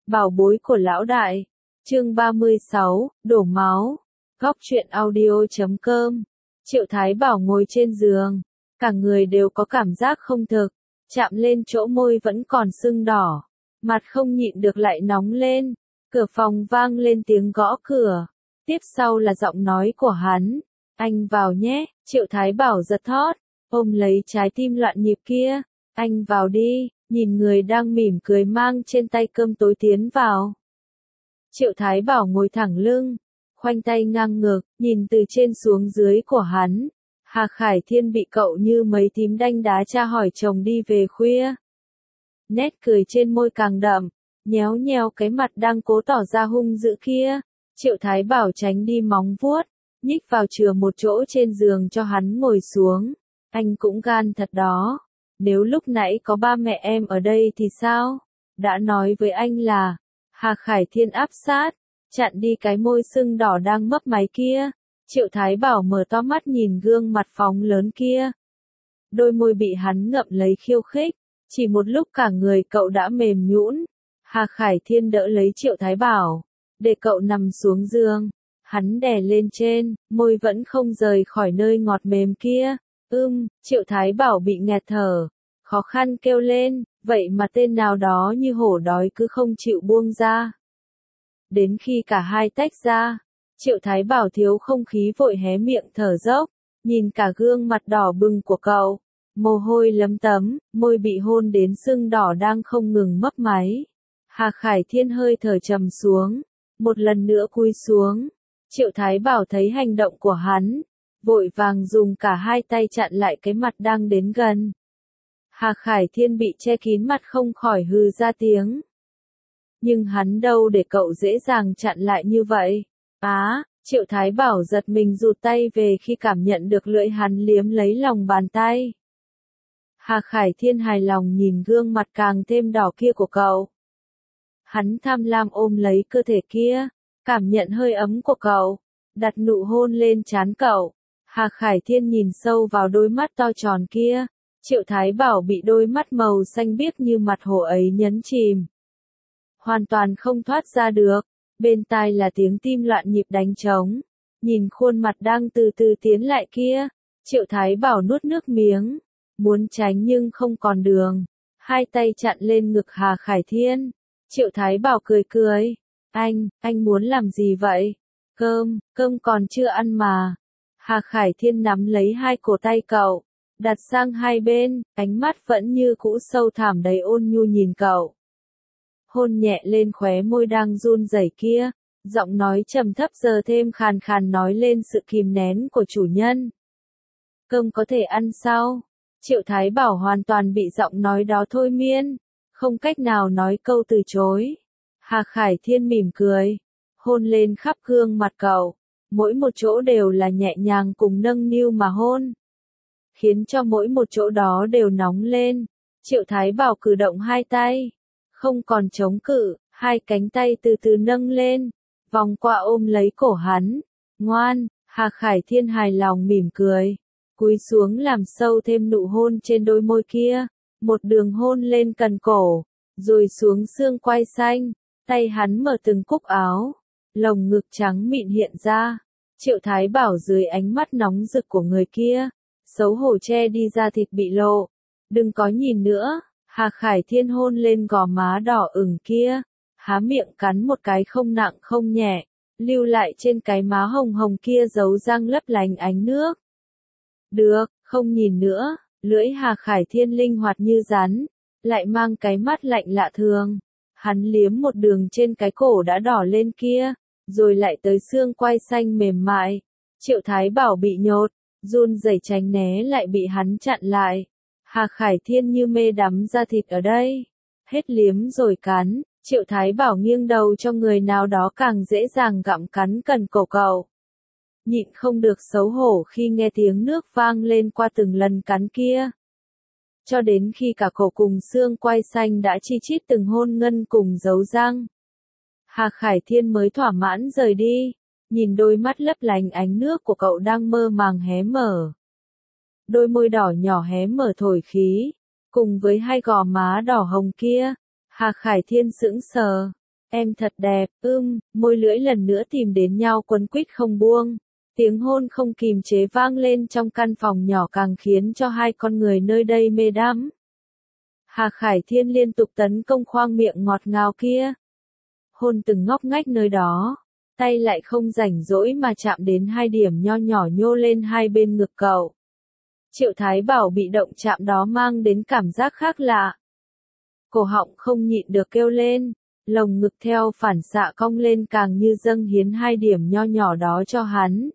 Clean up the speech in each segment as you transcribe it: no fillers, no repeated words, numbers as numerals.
Bảo bối của lão đại. Chương 36, đổ máu. Góc truyện audio.com. Triệu Thái Bảo ngồi trên giường, cả người đều có cảm giác không thực, chạm lên chỗ môi vẫn còn sưng đỏ, mặt không nhịn được lại nóng lên. Cửa phòng vang lên tiếng gõ cửa, tiếp sau là giọng nói của hắn, "Anh vào nhé." Triệu Thái Bảo giật thót, ôm lấy trái tim loạn nhịp kia, "Anh vào đi." Nhìn người đang mỉm cười mang trên tay cơm tối tiến vào. Triệu Thái Bảo ngồi thẳng lưng, khoanh tay ngang ngược, nhìn từ trên xuống dưới của hắn. Hà Khải Thiên bị cậu như mấy tím đanh đá tra hỏi chồng đi về khuya. Nét cười trên môi càng đậm, nhéo nhéo cái mặt đang cố tỏ ra hung dữ kia. Triệu Thái Bảo tránh đi móng vuốt, nhích vào chừa một chỗ trên giường cho hắn ngồi xuống. "Anh cũng gan thật đó. Nếu lúc nãy có ba mẹ em ở đây thì sao? Đã nói với anh là..." Hà Khải Thiên áp sát, chặn đi cái môi sưng đỏ đang mấp máy kia. Triệu Thái Bảo mở to mắt nhìn gương mặt phóng lớn kia. Đôi môi bị hắn ngậm lấy khiêu khích, chỉ một lúc cả người cậu đã mềm nhũn. Hà Khải Thiên đỡ lấy Triệu Thái Bảo, để cậu nằm xuống giường. Hắn đè lên trên, môi vẫn không rời khỏi nơi ngọt mềm kia. Triệu Thái Bảo bị nghẹt thở, khó khăn kêu lên, vậy mà tên nào đó như hổ đói cứ không chịu buông ra. Đến khi cả hai tách ra, Triệu Thái Bảo thiếu không khí vội hé miệng thở dốc, nhìn cả gương mặt đỏ bừng của cậu, mồ hôi lấm tấm, môi bị hôn đến sưng đỏ đang không ngừng mấp máy. Hà Khải Thiên hơi thở trầm xuống, một lần nữa cúi xuống. Triệu Thái Bảo thấy hành động của hắn, vội vàng dùng cả hai tay chặn lại cái mặt đang đến gần. Hà Khải Thiên bị che kín mặt không khỏi hừ ra tiếng. Nhưng hắn đâu để cậu dễ dàng chặn lại như vậy. Triệu Thái Bảo giật mình rụt tay về khi cảm nhận được lưỡi hắn liếm lấy lòng bàn tay. Hà Khải Thiên hài lòng nhìn gương mặt càng thêm đỏ kia của cậu. Hắn tham lam ôm lấy cơ thể kia, cảm nhận hơi ấm của cậu, đặt nụ hôn lên trán cậu. Hà Khải Thiên nhìn sâu vào đôi mắt to tròn kia. Triệu Thái Bảo bị đôi mắt màu xanh biếc như mặt hồ ấy nhấn chìm. Hoàn toàn không thoát ra được, bên tai là tiếng tim loạn nhịp đánh trống. Nhìn khuôn mặt đang từ từ tiến lại kia, Triệu Thái Bảo nuốt nước miếng, muốn tránh nhưng không còn đường. Hai tay chặn lên ngực Hà Khải Thiên. Triệu Thái Bảo cười cười, anh muốn làm gì vậy? Cơm còn chưa ăn mà. Hà Khải Thiên nắm lấy hai cổ tay cậu, đặt sang hai bên, ánh mắt vẫn như cũ sâu thẳm đầy ôn nhu nhìn cậu. Hôn nhẹ lên khóe môi đang run rẩy kia, giọng nói trầm thấp giờ thêm khàn khàn nói lên sự kìm nén của chủ nhân. "Cơm có thể ăn sau." Triệu Thái Bảo hoàn toàn bị giọng nói đó thôi miên, không cách nào nói câu từ chối. Hà Khải Thiên mỉm cười, hôn lên khắp gương mặt cậu, mỗi một chỗ đều là nhẹ nhàng cùng nâng niu mà hôn, khiến cho mỗi một chỗ đó đều nóng lên. Triệu Thái Bảo cử động hai tay, không còn chống cự, hai cánh tay từ từ nâng lên, vòng qua ôm lấy cổ hắn. "Ngoan." Hà Khải Thiên hài lòng mỉm cười, cúi xuống làm sâu thêm nụ hôn trên đôi môi kia, một đường hôn lên cần cổ, rồi xuống xương quai xanh. Tay hắn mở từng cúc áo, lồng ngực trắng mịn hiện ra. Triệu Thái Bảo dưới ánh mắt nóng rực của người kia, xấu hổ che đi da thịt bị lộ. "Đừng có nhìn nữa." Hà Khải Thiên hôn lên gò má đỏ ửng kia, há miệng cắn một cái không nặng không nhẹ, lưu lại trên cái má hồng hồng kia dấu răng lấp lánh ánh nước. "Được, không nhìn nữa." Lưỡi Hà Khải Thiên linh hoạt như rắn, lại mang cái mắt lạnh lạ thường. Hắn liếm một đường trên cái cổ đã đỏ lên kia, rồi lại tới xương quai xanh mềm mại. Triệu Thái Bảo bị nhột, run rẩy tránh né lại bị hắn chặn lại. Hà Khải Thiên như mê đắm da thịt ở đây. Hết liếm rồi cắn, Triệu Thái Bảo nghiêng đầu cho người nào đó càng dễ dàng gặm cắn cần cổ cậu. Nhịn không được xấu hổ khi nghe tiếng nước vang lên qua từng lần cắn kia. Cho đến khi cả cổ cùng xương quai xanh đã chi chít từng hôn ngân cùng dấu răng. Hà Khải Thiên mới thỏa mãn rời đi, nhìn đôi mắt lấp lánh ánh nước của cậu đang mơ màng hé mở. Đôi môi đỏ nhỏ hé mở thổi khí, cùng với hai gò má đỏ hồng kia, Hà Khải Thiên sững sờ. em thật đẹp, môi lưỡi lần nữa tìm đến nhau quấn quýt không buông. Tiếng hôn không kìm chế vang lên trong căn phòng nhỏ càng khiến cho hai con người nơi đây mê đắm. Hà Khải Thiên liên tục tấn công khoang miệng ngọt ngào kia. Hôn từng ngóc ngách nơi đó, tay lại không rảnh rỗi mà chạm đến hai điểm nho nhỏ nhô lên hai bên ngực cậu. Triệu Thái Bảo bị động chạm đó mang đến cảm giác khác lạ. Cổ họng không nhịn được kêu lên, lồng ngực theo phản xạ cong lên càng như dâng hiến hai điểm nho nhỏ đó cho hắn.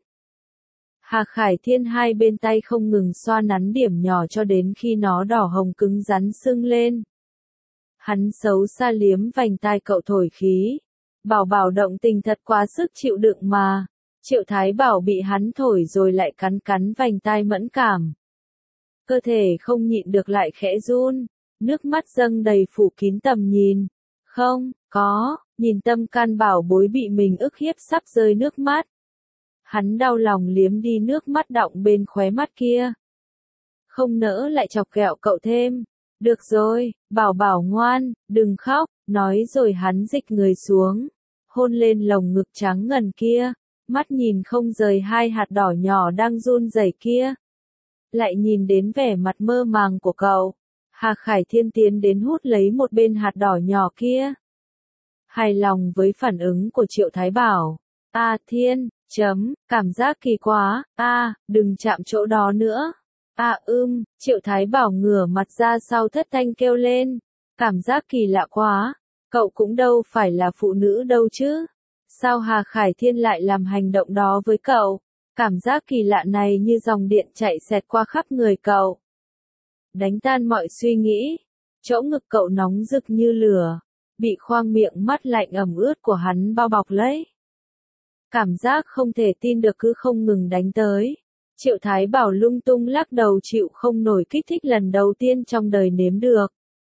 Hà Khải Thiên hai bên tay không ngừng xoa nắn điểm nhỏ cho đến khi nó đỏ hồng cứng rắn sưng lên. Hắn xấu xa liếm vành tai cậu thổi khí. Bảo Bảo động tình thật quá sức chịu đựng mà. Triệu Thái Bảo bị hắn thổi rồi lại cắn cắn vành tai mẫn cảm. Cơ thể không nhịn được lại khẽ run. Nước mắt dâng đầy phủ kín tầm nhìn. Không, có, nhìn tâm can bảo bối bị mình ức hiếp sắp rơi nước mắt. Hắn đau lòng liếm đi nước mắt đọng bên khóe mắt kia. Không nỡ lại chọc ghẹo cậu thêm. Được rồi, Bảo Bảo ngoan, đừng khóc, nói rồi hắn dịch người xuống. Hôn lên lồng ngực trắng ngần kia, mắt nhìn không rời hai hạt đỏ nhỏ đang run rẩy kia. Lại nhìn đến vẻ mặt mơ màng của cậu. Hà Khải Thiên tiến đến hút lấy một bên hạt đỏ nhỏ kia. Hài lòng với phản ứng của Triệu Thái Bảo. Thiên, cảm giác kỳ quá, đừng chạm chỗ đó nữa. Triệu Thái Bảo ngửa mặt ra sau thất thanh kêu lên. Cảm giác kỳ lạ quá, cậu cũng đâu phải là phụ nữ đâu chứ. Sao Hà Khải Thiên lại làm hành động đó với cậu? Cảm giác kỳ lạ này như dòng điện chạy xẹt qua khắp người cậu. Đánh tan mọi suy nghĩ, chỗ ngực cậu nóng rực như lửa, bị khoang miệng mắt lạnh ẩm ướt của hắn bao bọc lấy. Cảm giác không thể tin được cứ không ngừng đánh tới. Triệu Thái Bảo lung tung lắc đầu chịu không nổi kích thích lần đầu tiên trong đời nếm được.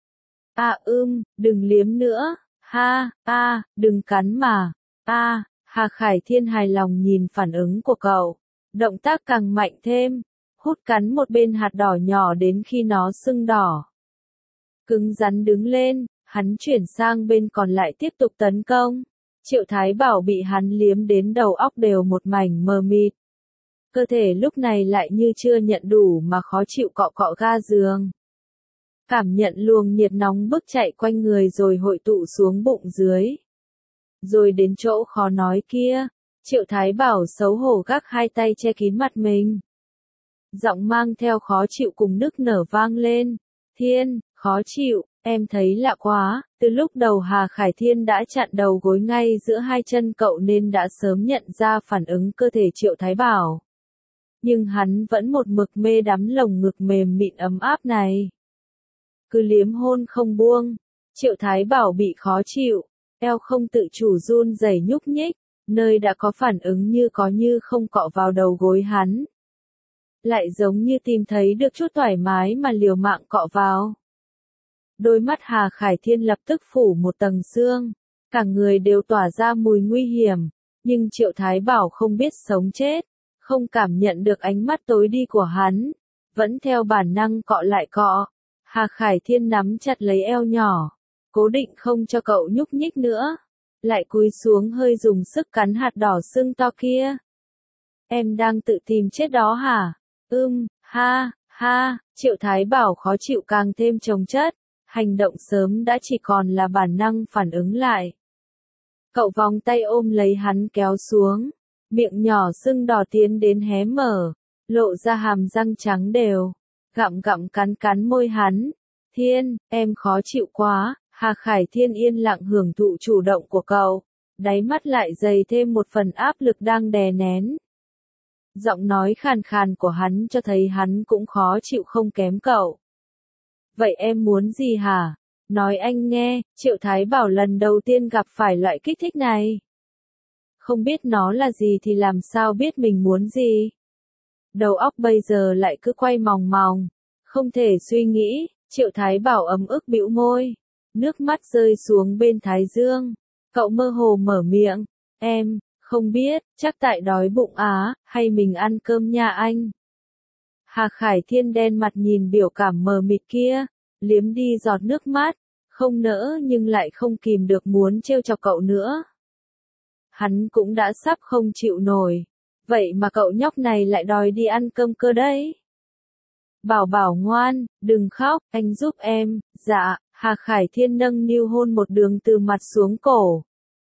Đừng liếm nữa, đừng cắn mà, Hà Khải Thiên hài lòng nhìn phản ứng của cậu, động tác càng mạnh thêm, hút cắn một bên hạt đỏ nhỏ đến khi nó sưng đỏ. Cứng rắn đứng lên, hắn chuyển sang bên còn lại tiếp tục tấn công. Triệu Thái Bảo bị hắn liếm đến đầu óc đều một mảnh mờ mịt. Cơ thể lúc này lại như chưa nhận đủ mà khó chịu cọ cọ ga giường. Cảm nhận luồng nhiệt nóng bức chạy quanh người rồi hội tụ xuống bụng dưới. Rồi đến chỗ khó nói kia, Triệu Thái Bảo xấu hổ gác hai tay che kín mặt mình. Giọng mang theo khó chịu cùng nức nở vang lên. Thiên, khó chịu, em thấy lạ quá, từ lúc đầu Hà Khải Thiên đã chặn đầu gối ngay giữa hai chân cậu nên đã sớm nhận ra phản ứng cơ thể Triệu Thái Bảo. Nhưng hắn vẫn một mực mê đắm lồng ngực mềm mịn ấm áp này. Cứ liếm hôn không buông, Triệu Thái Bảo bị khó chịu, eo không tự chủ run rẩy nhúc nhích, nơi đã có phản ứng như có như không cọ vào đầu gối hắn. Lại giống như tìm thấy được chút thoải mái mà liều mạng cọ vào. Đôi mắt Hà Khải Thiên lập tức phủ một tầng sương, cả người đều tỏa ra mùi nguy hiểm, nhưng Triệu Thái Bảo không biết sống chết, không cảm nhận được ánh mắt tối đi của hắn, vẫn theo bản năng cọ lại cọ. Hà Khải Thiên nắm chặt lấy eo nhỏ, cố định không cho cậu nhúc nhích nữa, lại cúi xuống hơi dùng sức cắn hạt đỏ sưng to kia. Em đang tự tìm chết đó hả? Triệu Thái Bảo khó chịu càng thêm chồng chất, hành động sớm đã chỉ còn là bản năng phản ứng lại. Cậu vòng tay ôm lấy hắn kéo xuống, miệng nhỏ sưng đỏ tiến đến hé mở, lộ ra hàm răng trắng đều, gặm gặm cắn cắn môi hắn. Thiên, em khó chịu quá. Hà Khải Thiên yên lặng hưởng thụ chủ động của cậu, đáy mắt lại dày thêm một phần áp lực đang đè nén. Giọng nói khàn khàn của hắn cho thấy hắn cũng khó chịu không kém cậu. Vậy em muốn gì hả? Nói anh nghe. Triệu Thái Bảo lần đầu tiên gặp phải loại kích thích này. Không biết nó là gì thì làm sao biết mình muốn gì. Đầu óc bây giờ lại cứ quay mòng mòng, không thể suy nghĩ. Triệu Thái Bảo ấm ức bĩu môi, nước mắt rơi xuống bên thái dương. Cậu mơ hồ mở miệng, em không biết, chắc tại đói bụng hay mình ăn cơm nhà anh. Hà Khải Thiên đen mặt nhìn biểu cảm mờ mịt kia, liếm đi giọt nước mắt, không nỡ nhưng lại không kìm được muốn trêu chọc cậu nữa. Hắn cũng đã sắp không chịu nổi. Vậy mà cậu nhóc này lại đòi đi ăn cơm cơ đấy. Bảo Bảo ngoan, đừng khóc, anh giúp em. Dạ, Hà Khải Thiên nâng niu hôn một đường từ mặt xuống cổ.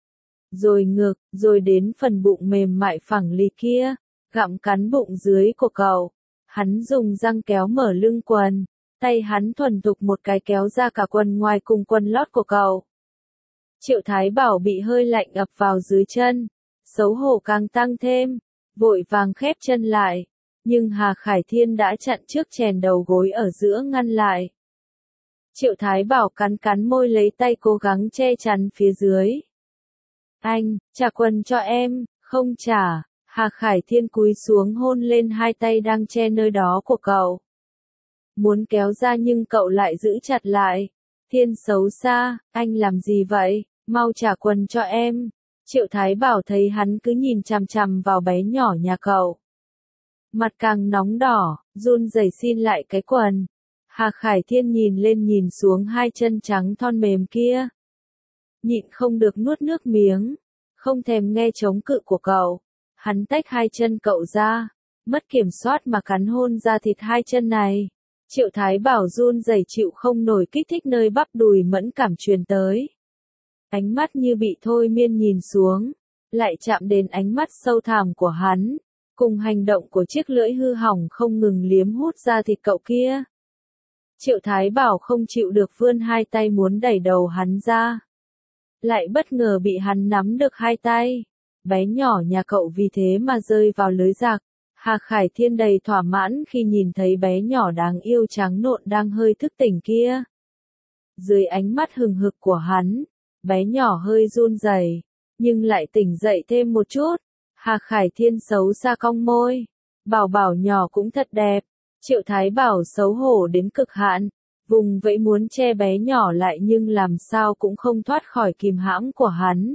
Rồi ngực, rồi đến phần bụng mềm mại phẳng lì kia, gặm cắn bụng dưới của cậu. Hắn dùng răng kéo mở lưng quần, tay hắn thuần thục một cái kéo ra cả quần ngoài cùng quần lót của cậu. Triệu Thái Bảo bị hơi lạnh ập vào dưới chân, xấu hổ càng tăng thêm, vội vàng khép chân lại, nhưng Hà Khải Thiên đã chặn trước chèn đầu gối ở giữa ngăn lại. Triệu Thái Bảo cắn cắn môi lấy tay cố gắng che chắn phía dưới. Anh, trả quần cho em, không trả. Hà Khải Thiên cúi xuống hôn lên hai tay đang che nơi đó của cậu. Muốn kéo ra nhưng cậu lại giữ chặt lại. Thiên xấu xa, anh làm gì vậy, mau trả quần cho em. Triệu Thái Bảo thấy hắn cứ nhìn chằm chằm vào bé nhỏ nhà cậu. Mặt càng nóng đỏ, run rẩy xin lại cái quần. Hà Khải Thiên nhìn lên nhìn xuống hai chân trắng thon mềm kia. Nhịn không được nuốt nước miếng, không thèm nghe chống cự của cậu. Hắn tách hai chân cậu ra, mất kiểm soát mà cắn hôn ra thịt hai chân này. Triệu Thái Bảo run rẩy chịu không nổi kích thích nơi bắp đùi mẫn cảm truyền tới. Ánh mắt như bị thôi miên nhìn xuống, lại chạm đến ánh mắt sâu thẳm của hắn, cùng hành động của chiếc lưỡi hư hỏng không ngừng liếm hút ra thịt cậu kia. Triệu Thái Bảo không chịu được vươn hai tay muốn đẩy đầu hắn ra. Lại bất ngờ bị hắn nắm được hai tay. Bé nhỏ nhà cậu vì thế mà rơi vào lưới giặc. Hà Khải Thiên đầy thỏa mãn khi nhìn thấy bé nhỏ đáng yêu trắng nộn đang hơi thức tỉnh kia. Dưới ánh mắt hừng hực của hắn, bé nhỏ hơi run rẩy, nhưng lại tỉnh dậy thêm một chút. Hà Khải Thiên xấu xa cong môi. Bảo Bảo nhỏ cũng thật đẹp. Triệu Thái Bảo xấu hổ đến cực hạn, vùng vẫy muốn che bé nhỏ lại nhưng làm sao cũng không thoát khỏi kìm hãm của hắn.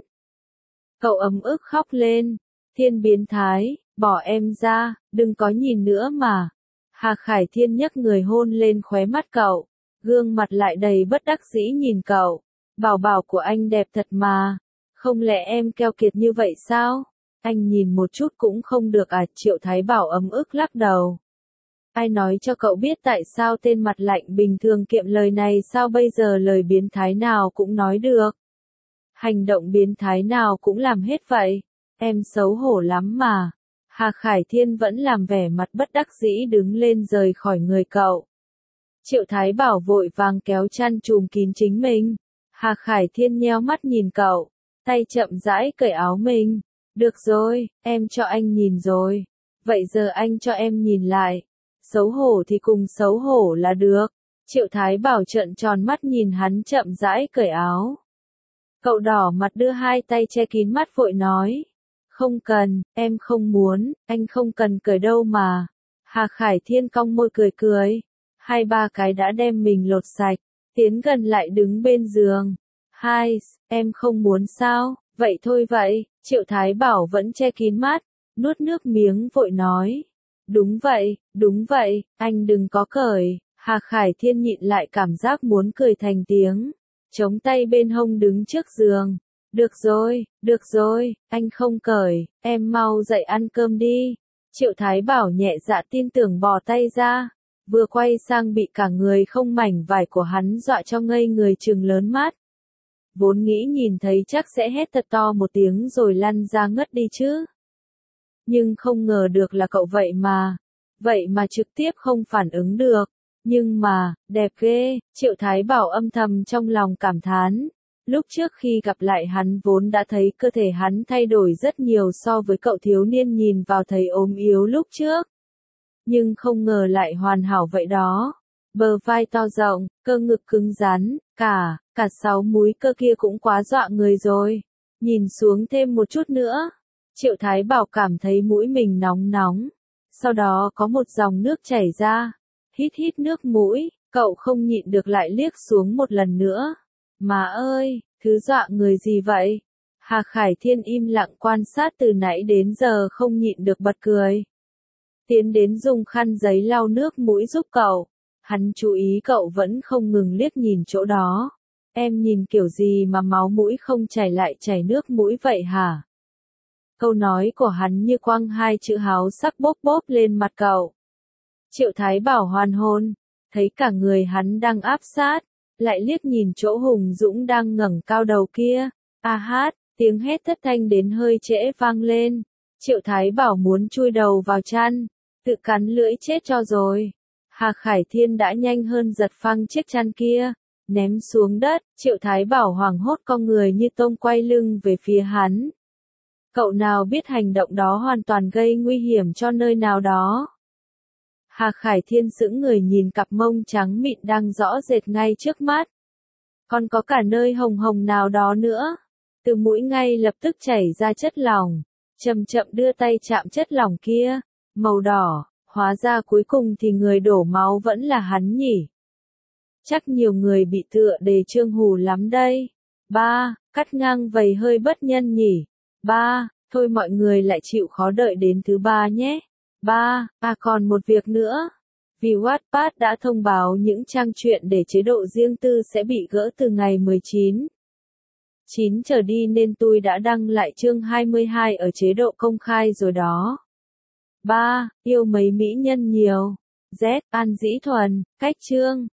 Cậu ấm ức khóc lên. Thiên biến thái, bỏ em ra, đừng có nhìn nữa mà. Hà Khải Thiên nhấc người hôn lên khóe mắt cậu, gương mặt lại đầy bất đắc dĩ nhìn cậu. Bảo Bảo của anh đẹp thật mà, không lẽ em keo kiệt như vậy sao? Anh nhìn một chút cũng không được à? Triệu Thái Bảo ấm ức lắc đầu. Ai nói cho cậu biết tại sao tên mặt lạnh bình thường kiệm lời này sao bây giờ lời biến thái nào cũng nói được? Hành động biến thái nào cũng làm hết vậy? Em xấu hổ lắm mà. Hà Khải Thiên vẫn làm vẻ mặt bất đắc dĩ đứng lên rời khỏi người cậu. Triệu Thái Bảo vội vàng kéo chăn trùm kín chính mình. Hà Khải Thiên nheo mắt nhìn cậu, tay chậm rãi cởi áo mình. Được rồi, em cho anh nhìn rồi. Vậy giờ anh cho em nhìn lại. Xấu hổ thì cùng xấu hổ là được. Triệu Thái Bảo trợn tròn mắt nhìn hắn chậm rãi cởi áo. Cậu đỏ mặt đưa hai tay che kín mắt vội nói. Không cần, em không muốn, anh không cần cởi đâu mà. Hà Khải Thiên cong môi cười cười. Hai ba cái đã đem mình lột sạch, tiến gần lại đứng bên giường. Hai, em không muốn sao, vậy thôi vậy. Triệu Thái Bảo vẫn che kín mắt, nuốt nước miếng vội nói. Đúng vậy, anh đừng có cởi. Hà Khải Thiên nhịn lại cảm giác muốn cười thành tiếng. Chống tay bên hông đứng trước giường. Được rồi, anh không cởi, em mau dậy ăn cơm đi. Triệu Thái Bảo nhẹ dạ tin tưởng bò tay ra. Vừa quay sang bị cả người không mảnh vải của hắn dọa cho ngây người trừng lớn mắt. Vốn nghĩ nhìn thấy chắc sẽ hét thật to một tiếng rồi lăn ra ngất đi chứ. Nhưng không ngờ được là cậu vậy mà trực tiếp không phản ứng được. Nhưng mà, đẹp ghê, Triệu Thái Bảo âm thầm trong lòng cảm thán. Lúc trước khi gặp lại hắn vốn đã thấy cơ thể hắn thay đổi rất nhiều so với cậu thiếu niên nhìn vào thấy ốm yếu lúc trước. Nhưng không ngờ lại hoàn hảo vậy đó. Bờ vai to rộng, cơ ngực cứng rắn, cả 6 múi cơ kia cũng quá dọa người rồi. Nhìn xuống thêm một chút nữa. Triệu Thái Bảo cảm thấy mũi mình nóng nóng. Sau đó có một dòng nước chảy ra. Hít nước mũi, cậu không nhịn được lại liếc xuống một lần nữa. Má ơi, thứ dọa người gì vậy? Hà Khải Thiên im lặng quan sát từ nãy đến giờ không nhịn được bật cười. Tiến đến dùng khăn giấy lau nước mũi giúp cậu. Hắn chú ý cậu vẫn không ngừng liếc nhìn chỗ đó. Em nhìn kiểu gì mà máu mũi không chảy lại chảy nước mũi vậy hả? Câu nói của hắn như quăng hai chữ háo sắc bốp bốp lên mặt cậu. Triệu Thái Bảo hoàn hồn, thấy cả người hắn đang áp sát, lại liếc nhìn chỗ Hùng Dũng đang ngẩng cao đầu kia. A hát, tiếng hét thất thanh đến hơi trễ vang lên. Triệu Thái Bảo muốn chui đầu vào chăn, tự cắn lưỡi chết cho rồi. Hà Khải Thiên đã nhanh hơn giật phăng chiếc chăn kia, ném xuống đất. Triệu Thái Bảo hoảng hốt cong người như tôm quay lưng về phía hắn. Cậu nào biết hành động đó hoàn toàn gây nguy hiểm cho nơi nào đó. Hà Khải Thiên sững người nhìn cặp mông trắng mịn đang rõ rệt ngay trước mắt. Còn có cả nơi hồng hồng nào đó nữa. Từ mũi ngay lập tức chảy ra chất lỏng. Chậm chậm đưa tay chạm chất lỏng kia. Màu đỏ, hóa ra cuối cùng thì người đổ máu vẫn là hắn nhỉ. Chắc nhiều người bị tựa đề Trương Hù lắm đây. Ba, cắt ngang vầy hơi bất nhân nhỉ. Ba, thôi mọi người lại chịu khó đợi đến thứ ba nhé. Ba, còn một việc nữa. Vì Wattpad đã thông báo những trang truyện để chế độ riêng tư sẽ bị gỡ từ ngày 19/9 trở đi nên tôi đã đăng lại chương 22 ở chế độ công khai rồi đó. Ba, yêu mấy mỹ nhân nhiều. Z, An Dĩ Thuần, cách chương.